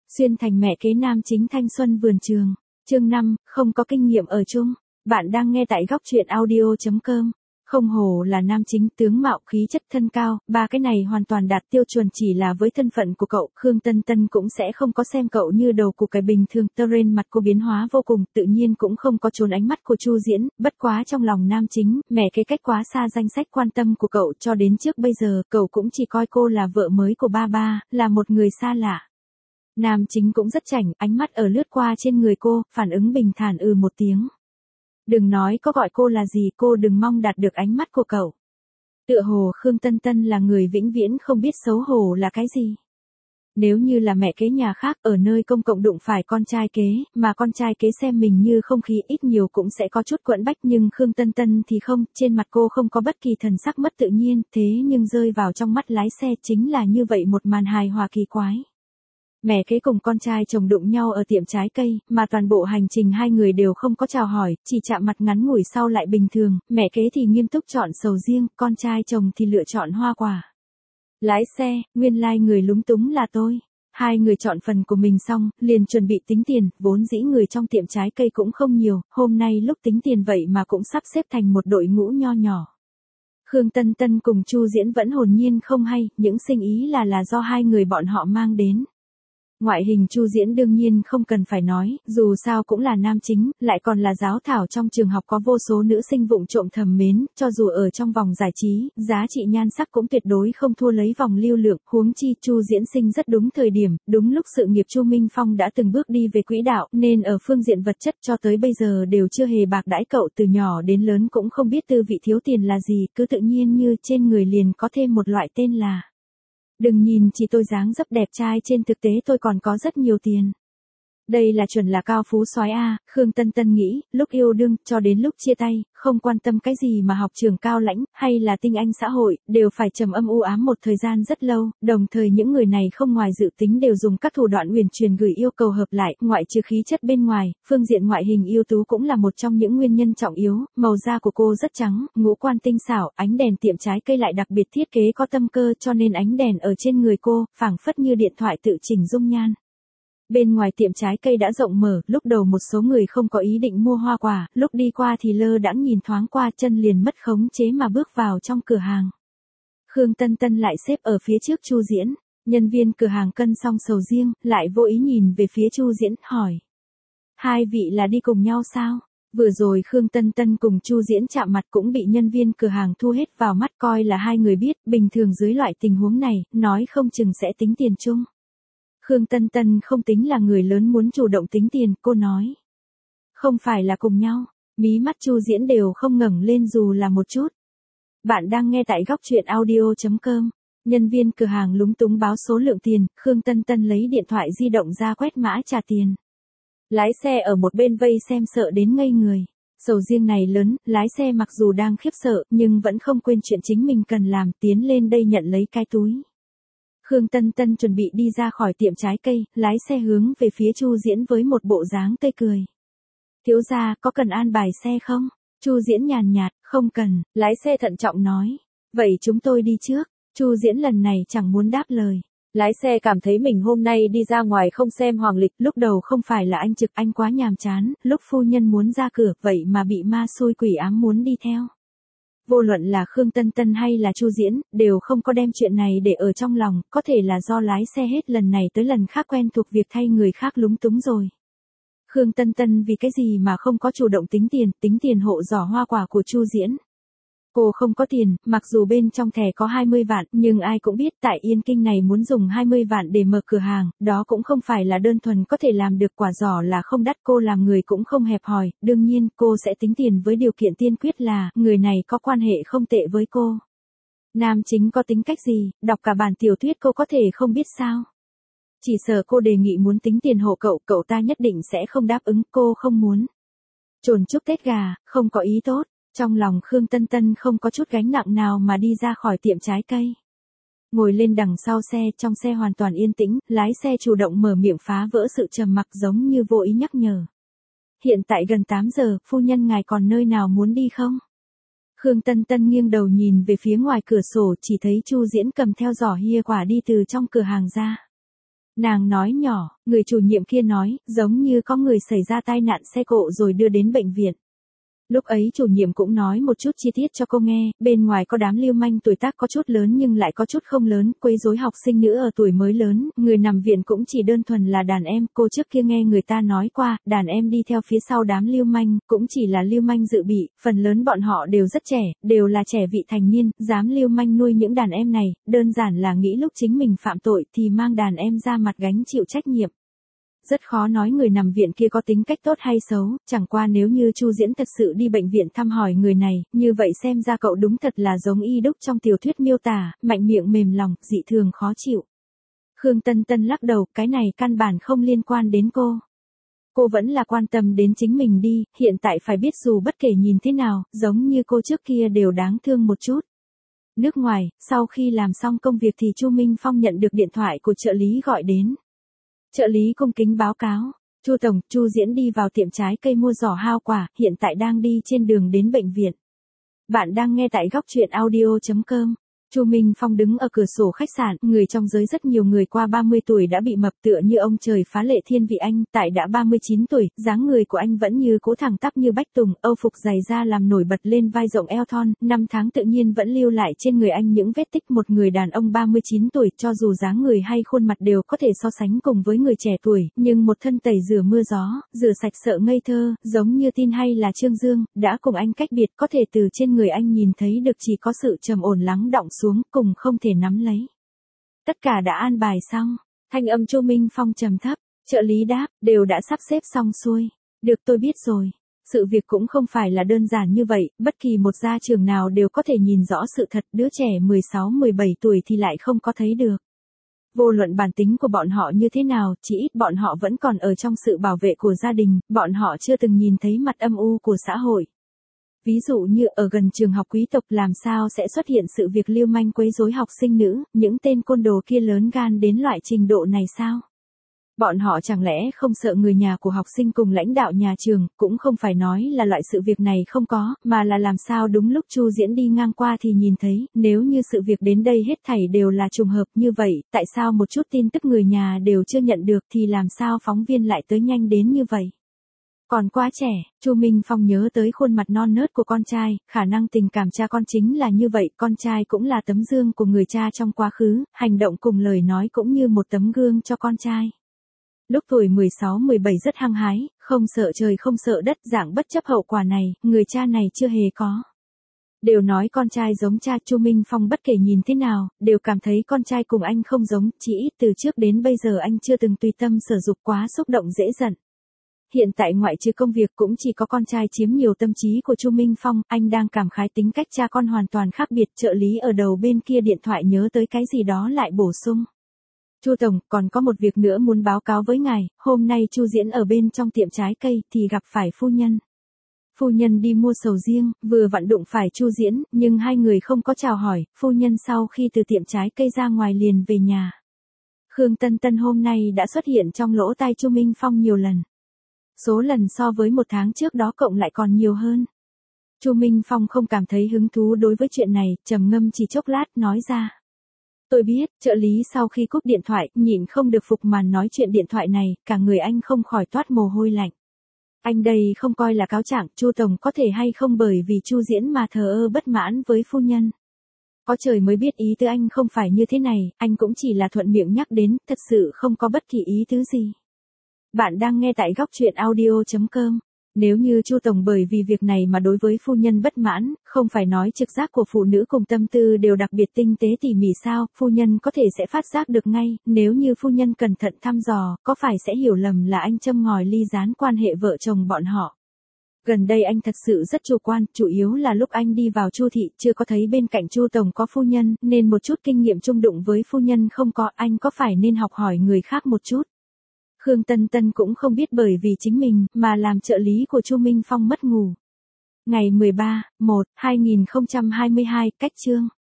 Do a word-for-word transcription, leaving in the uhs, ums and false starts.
Xuyên thành mẹ kế nam chính thanh xuân vườn trường. Chương năm, không có kinh nghiệm ở chung. Bạn đang nghe tại góc truyện audio chấm com. Không hổ là nam chính, tướng mạo, khí chất, thân cao, ba cái này hoàn toàn đạt tiêu chuẩn, chỉ là với thân phận của cậu, Khương Tân Tân cũng sẽ không có xem cậu như đầu củ cải bình thường. Teren mặt cô biến hóa vô cùng, tự nhiên cũng không có trốn ánh mắt của Chu Diễn, bất quá trong lòng nam chính, mẹ kế cách quá xa danh sách quan tâm của cậu, cho đến trước bây giờ, cậu cũng chỉ coi cô là vợ mới của ba ba, là một người xa lạ. Nam chính cũng rất chảnh, ánh mắt ở lướt qua trên người cô, phản ứng bình thản ừ một tiếng. Đừng nói có gọi cô là gì, cô đừng mong đạt được ánh mắt của cậu. Tựa hồ Khương Tân Tân là người vĩnh viễn không biết xấu hổ là cái gì. Nếu như là mẹ kế nhà khác ở nơi công cộng đụng phải con trai kế, mà con trai kế xem mình như không khí, ít nhiều cũng sẽ có chút quẫn bách, nhưng Khương Tân Tân thì không, trên mặt cô không có bất kỳ thần sắc mất tự nhiên, thế nhưng rơi vào trong mắt lái xe chính là như vậy một màn hài hòa kỳ quái. Mẹ kế cùng con trai chồng đụng nhau ở tiệm trái cây, mà toàn bộ hành trình hai người đều không có chào hỏi, chỉ chạm mặt ngắn ngủi sau lại bình thường, mẹ kế thì nghiêm túc chọn sầu riêng, con trai chồng thì lựa chọn hoa quả. Lái xe, nguyên lai like người lúng túng là tôi. Hai người chọn phần của mình xong, liền chuẩn bị tính tiền, vốn dĩ người trong tiệm trái cây cũng không nhiều, hôm nay lúc tính tiền vậy mà cũng sắp xếp thành một đội ngũ nho nhỏ. Khương Tân Tân cùng Chu Diễn vẫn hồn nhiên không hay, những sinh ý là là do hai người bọn họ mang đến. Ngoại hình Chu Diễn đương nhiên không cần phải nói, dù sao cũng là nam chính, lại còn là giáo thảo trong trường học có vô số nữ sinh vụng trộm thầm mến, cho dù ở trong vòng giải trí, giá trị nhan sắc cũng tuyệt đối không thua lấy vòng lưu lượng, huống chi Chu Diễn sinh rất đúng thời điểm, đúng lúc sự nghiệp Chu Minh Phong đã từng bước đi về quỹ đạo, nên ở phương diện vật chất cho tới bây giờ đều chưa hề bạc đãi cậu, từ nhỏ đến lớn cũng không biết tư vị thiếu tiền là gì, cứ tự nhiên như trên người liền có thêm một loại tên là. Đừng nhìn chỉ tôi dáng dấp đẹp trai, trên thực tế tôi còn có rất nhiều tiền. Đây là chuẩn là cao phú soái a, Khương Tân Tân nghĩ, lúc yêu đương, cho đến lúc chia tay, không quan tâm cái gì mà học trường cao lãnh, hay là tinh anh xã hội, đều phải trầm âm u ám một thời gian rất lâu, đồng thời những người này không ngoài dự tính đều dùng các thủ đoạn huyền truyền gửi yêu cầu hợp lại, ngoại trừ khí chất bên ngoài, phương diện ngoại hình ưu tú cũng là một trong những nguyên nhân trọng yếu, màu da của cô rất trắng, ngũ quan tinh xảo, ánh đèn tiệm trái cây lại đặc biệt thiết kế có tâm cơ, cho nên ánh đèn ở trên người cô, phảng phất như điện thoại tự chỉnh dung nhan. Bên ngoài tiệm trái cây đã rộng mở, lúc đầu một số người không có ý định mua hoa quả, lúc đi qua thì lơ đãng nhìn thoáng qua, chân liền mất khống chế mà bước vào trong cửa hàng. Khương Tân Tân lại xếp ở phía trước Chu Diễn, nhân viên cửa hàng cân xong sầu riêng, lại vô ý nhìn về phía Chu Diễn, hỏi. Hai vị là đi cùng nhau sao? Vừa rồi Khương Tân Tân cùng Chu Diễn chạm mặt cũng bị nhân viên cửa hàng thu hết vào mắt, coi là hai người biết, bình thường dưới loại tình huống này, nói không chừng sẽ tính tiền chung. Khương Tân Tân không tính là người lớn muốn chủ động tính tiền, cô nói. Không phải là cùng nhau, mí mắt Chu Diễn đều không ngẩng lên dù là một chút. Bạn đang nghe tại góc truyện audio chấm com. Nhân viên cửa hàng lúng túng báo số lượng tiền, Khương Tân Tân lấy điện thoại di động ra quét mã trả tiền. Lái xe ở một bên vây xem sợ đến ngây người. Sầu riêng này lớn, lái xe mặc dù đang khiếp sợ, nhưng vẫn không quên chuyện chính mình cần làm, tiến lên đây nhận lấy cái túi. Khương Tân Tân chuẩn bị đi ra khỏi tiệm trái cây, lái xe hướng về phía Chu Diễn với một bộ dáng tươi cười. Thiếu gia, có cần an bài xe không? Chu Diễn nhàn nhạt, không cần, lái xe thận trọng nói. Vậy chúng tôi đi trước. Chu Diễn lần này chẳng muốn đáp lời. Lái xe cảm thấy mình hôm nay đi ra ngoài không xem hoàng lịch, lúc đầu không phải là anh trực, anh quá nhàm chán, lúc phu nhân muốn ra cửa, vậy mà bị ma xui quỷ ám muốn đi theo. Vô luận là Khương Tân Tân hay là Chu Diễn, đều không có đem chuyện này để ở trong lòng, có thể là do lái xe hết lần này tới lần khác quen thuộc việc thay người khác lúng túng rồi. Khương Tân Tân vì cái gì mà không có chủ động tính tiền, tính tiền hộ giỏ hoa quả của Chu Diễn. Cô không có tiền, mặc dù bên trong thẻ có hai mươi vạn, nhưng ai cũng biết tại Yên Kinh này muốn dùng hai mươi vạn để mở cửa hàng, đó cũng không phải là đơn thuần có thể làm được, quả giỏ là không đắt, cô làm người cũng không hẹp hòi, đương nhiên cô sẽ tính tiền với điều kiện tiên quyết là, người này có quan hệ không tệ với cô. Nam chính có tính cách gì, đọc cả bản tiểu thuyết cô có thể không biết sao. Chỉ sợ cô đề nghị muốn tính tiền hộ cậu, cậu ta nhất định sẽ không đáp ứng, cô không muốn. Chồn chúc Tết gà, không có ý tốt. Trong lòng Khương Tân Tân không có chút gánh nặng nào mà đi ra khỏi tiệm trái cây. Ngồi lên đằng sau xe, trong xe hoàn toàn yên tĩnh, lái xe chủ động mở miệng phá vỡ sự trầm mặc giống như vô ý nhắc nhở. Hiện tại gần tám giờ, phu nhân ngài còn nơi nào muốn đi không? Khương Tân Tân nghiêng đầu nhìn về phía ngoài cửa sổ, chỉ thấy Chu Diễn cầm theo giỏ hia quả đi từ trong cửa hàng ra. Nàng nói nhỏ, người chủ nhiệm kia nói, giống như có người xảy ra tai nạn xe cộ rồi đưa đến bệnh viện. Lúc ấy chủ nhiệm cũng nói một chút chi tiết cho cô nghe, bên ngoài có đám lưu manh tuổi tác có chút lớn nhưng lại có chút không lớn, quấy rối học sinh nữ ở tuổi mới lớn, người nằm viện cũng chỉ đơn thuần là đàn em, cô trước kia nghe người ta nói qua, đàn em đi theo phía sau đám lưu manh, cũng chỉ là lưu manh dự bị, phần lớn bọn họ đều rất trẻ, đều là trẻ vị thành niên, dám lưu manh nuôi những đàn em này, đơn giản là nghĩ lúc chính mình phạm tội thì mang đàn em ra mặt gánh chịu trách nhiệm. Rất khó nói người nằm viện kia có tính cách tốt hay xấu, chẳng qua nếu như Chu Diễn thật sự đi bệnh viện thăm hỏi người này, như vậy xem ra cậu đúng thật là giống y đúc trong tiểu thuyết miêu tả, mạnh miệng mềm lòng, dị thường khó chịu. Khương Tân Tân lắc đầu, cái này căn bản không liên quan đến cô. Cô vẫn là quan tâm đến chính mình đi, hiện tại phải biết dù bất kể nhìn thế nào, giống như cô trước kia đều đáng thương một chút. Nước ngoài, sau khi làm xong công việc thì Chu Minh Phong nhận được điện thoại của trợ lý gọi đến. Trợ lý cung kính báo cáo, Chu tổng, Chu Diễn đi vào tiệm trái cây mua giỏ hao quả, hiện tại đang đi trên đường đến bệnh viện. Bạn đang nghe tại góc truyện audio chấm com. Chu Minh Phong đứng ở cửa sổ khách sạn, người trong giới rất nhiều người qua ba mươi tuổi đã bị mập tựa như ông trời phá lệ thiên vị anh, tại đã ba mươi chín tuổi, dáng người của anh vẫn như cố thẳng tắp như bách tùng, âu phục dày da làm nổi bật lên vai rộng eo thon, năm tháng tự nhiên vẫn lưu lại trên người anh những vết tích một người đàn ông ba mươi chín tuổi, cho dù dáng người hay khuôn mặt đều có thể so sánh cùng với người trẻ tuổi, nhưng một thân tẩy rửa mưa gió, rửa sạch sợ ngây thơ, giống như Tin hay là Trương Dương, đã cùng anh cách biệt, có thể từ trên người anh nhìn thấy được chỉ có sự trầm ổn lắng đọng xuống, cùng không thể nắm lấy. Tất cả đã an bài xong, thanh âm Chu Minh Phong trầm thấp, trợ lý đáp, đều đã sắp xếp xong xuôi. Được, tôi biết rồi. Sự việc cũng không phải là đơn giản như vậy, bất kỳ một gia trưởng nào đều có thể nhìn rõ sự thật, đứa trẻ mười sáu mười bảy tuổi thì lại không có thấy được. Vô luận bản tính của bọn họ như thế nào, chỉ ít bọn họ vẫn còn ở trong sự bảo vệ của gia đình, bọn họ chưa từng nhìn thấy mặt âm u của xã hội. Ví dụ như ở gần trường học quý tộc làm sao sẽ xuất hiện sự việc lưu manh quấy rối học sinh nữ, những tên côn đồ kia lớn gan đến loại trình độ này sao? Bọn họ chẳng lẽ không sợ người nhà của học sinh cùng lãnh đạo nhà trường, cũng không phải nói là loại sự việc này không có, mà là làm sao đúng lúc Chu Diễn đi ngang qua thì nhìn thấy, nếu như sự việc đến đây hết thảy đều là trùng hợp như vậy, tại sao một chút tin tức người nhà đều chưa nhận được thì làm sao phóng viên lại tới nhanh đến như vậy? Còn quá trẻ, Chu Minh Phong nhớ tới khuôn mặt non nớt của con trai, khả năng tình cảm cha con chính là như vậy, con trai cũng là tấm gương của người cha trong quá khứ, hành động cùng lời nói cũng như một tấm gương cho con trai. Lúc tuổi mười sáu mười bảy rất hăng hái, không sợ trời không sợ đất, dạng bất chấp hậu quả này, người cha này chưa hề có. Đều nói con trai giống cha, Chu Minh Phong bất kể nhìn thế nào, đều cảm thấy con trai cùng anh không giống, chỉ ít từ trước đến bây giờ anh chưa từng tùy tâm sở dục quá xúc động dễ giận. Hiện tại ngoại trừ công việc cũng chỉ có con trai chiếm nhiều tâm trí của Chu Minh Phong, anh đang cảm khái tính cách cha con hoàn toàn khác biệt. Trợ lý ở đầu bên kia điện thoại nhớ tới cái gì đó lại bổ sung. Chu tổng, còn có một việc nữa muốn báo cáo với ngài, hôm nay Chu Diễn ở bên trong tiệm trái cây thì gặp phải phu nhân. Phu nhân đi mua sầu riêng, vừa vặn đụng phải Chu Diễn, nhưng hai người không có chào hỏi, phu nhân sau khi từ tiệm trái cây ra ngoài liền về nhà. Khương Tân Tân hôm nay đã xuất hiện trong lỗ tai Chu Minh Phong nhiều lần. Số lần so với một tháng trước đó cộng lại còn nhiều hơn. Chu Minh Phong không cảm thấy hứng thú đối với chuyện này, trầm ngâm chỉ chốc lát nói ra. Tôi biết, trợ lý sau khi cúp điện thoại, nhịn không được phục màn nói chuyện điện thoại này, cả người anh không khỏi toát mồ hôi lạnh. Anh đây không coi là cáo trạng, Chu tổng có thể hay không bởi vì Chu Diễn mà thờ ơ bất mãn với phu nhân. Có trời mới biết ý tứ anh không phải như thế này, anh cũng chỉ là thuận miệng nhắc đến, thật sự không có bất kỳ ý tứ gì. Bạn đang nghe tại góc truyện audio chấm com. Nếu như Chu tổng bởi vì việc này mà đối với phu nhân bất mãn, không phải nói trực giác của phụ nữ cùng tâm tư đều đặc biệt tinh tế tỉ mỉ sao, phu nhân có thể sẽ phát giác được ngay, nếu như phu nhân cẩn thận thăm dò, có phải sẽ hiểu lầm là anh châm ngòi ly gián quan hệ vợ chồng bọn họ. Gần đây anh thật sự rất chủ quan, chủ yếu là lúc anh đi vào Chu thị, chưa có thấy bên cạnh Chu tổng có phu nhân, nên một chút kinh nghiệm chung đụng với phu nhân không có, anh có phải nên học hỏi người khác một chút. Khương Tân Tân cũng không biết bởi vì chính mình mà làm trợ lý của Chu Minh Phong mất ngủ. Ngày mười ba, một, hai nghìn không trăm hai mươi hai, cách chương.